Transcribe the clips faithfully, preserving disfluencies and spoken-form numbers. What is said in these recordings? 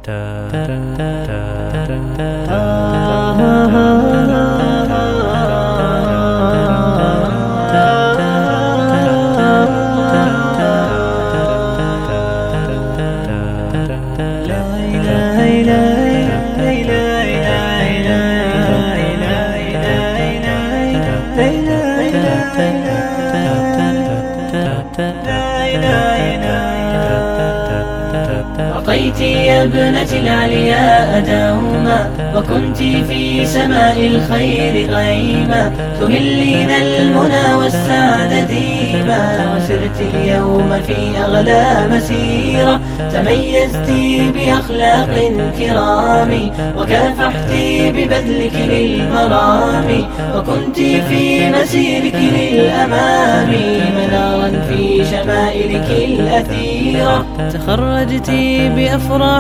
رقيت يا ابنة العلياء دوما، وكنت في سماء الخير غيما، تهلين المنى والسعد ديما، وسرت اليوم في أغلى مسيرة، تميزت بأخلاق كرام، وكافحت ببذلك للمرام، وكنت في مسيرك للأمام منارا في شمائلك الأثيرة. تخرجت بأفراح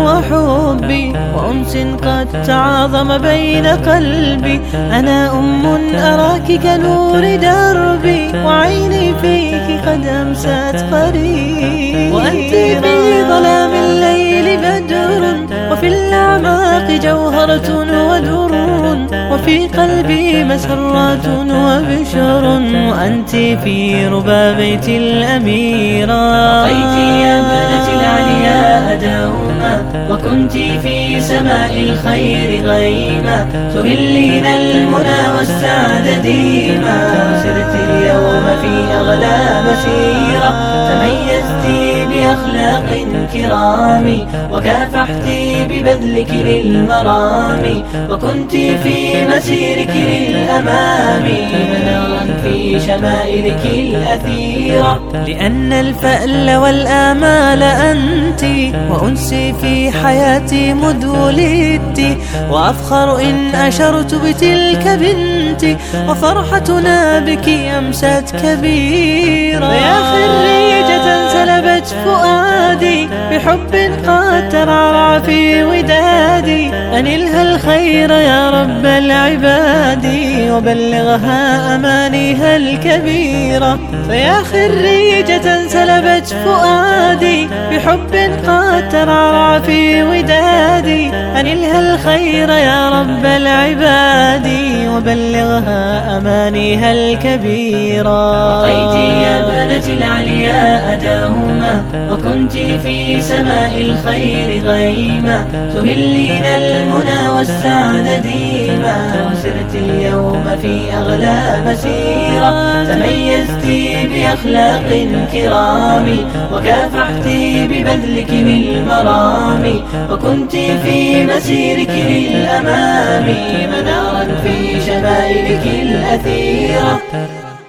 وحب وأنس قد تعاظم بين قلبي، أنا أم أراك كنور دربي، وعيني فيك قد أمست قريب، وأنت في ظلام الليل بدر، وفي الأعماق جوهرة ودر، وفي قلبي مسرات وبشر، وأنت في ربى بيت الأميرة. رقيت يا ابنة العلياء دوما، وكنت في سماء الخير غيما، تهلين المنى والسعد ديما، وسرت اليوم في أغلى مسيرة، تميزت بأخلاق كرام، وكافحت ببذلك للمرام، وكنت في مسيرك للأمام منارا في شمائلك الأثيرة. لأن الفأل والآمال أنت، وأنسي في حياتي مذ ولدت، وأفخر إن أشرت بتلك بنتي، وفرحتنا بك أمست كبيرة. يا خريجة سلبت فؤادي بحب قد ترعرع في ودادي، أنلها الخير يا رب العباد، وبلغها أمانيها الكبيرة. فيا خريجة سلبت فؤادي بحب قد ترعرع في ودادي، أنلها الخير يا رب العباد، وبلغها أمانيها الكبيرة. رقيت يا ابنة العلياء دوما، وكنت في سماء الخير غيما، تهلين المنى والسعد ديما، وسرت اليوم في أغلى مسيرة، تميزت بأخلاق كرام، وكافحت ببذلك للمرام، وكنت في مسيرك للأمام منارا في شمائلك الأثيرة.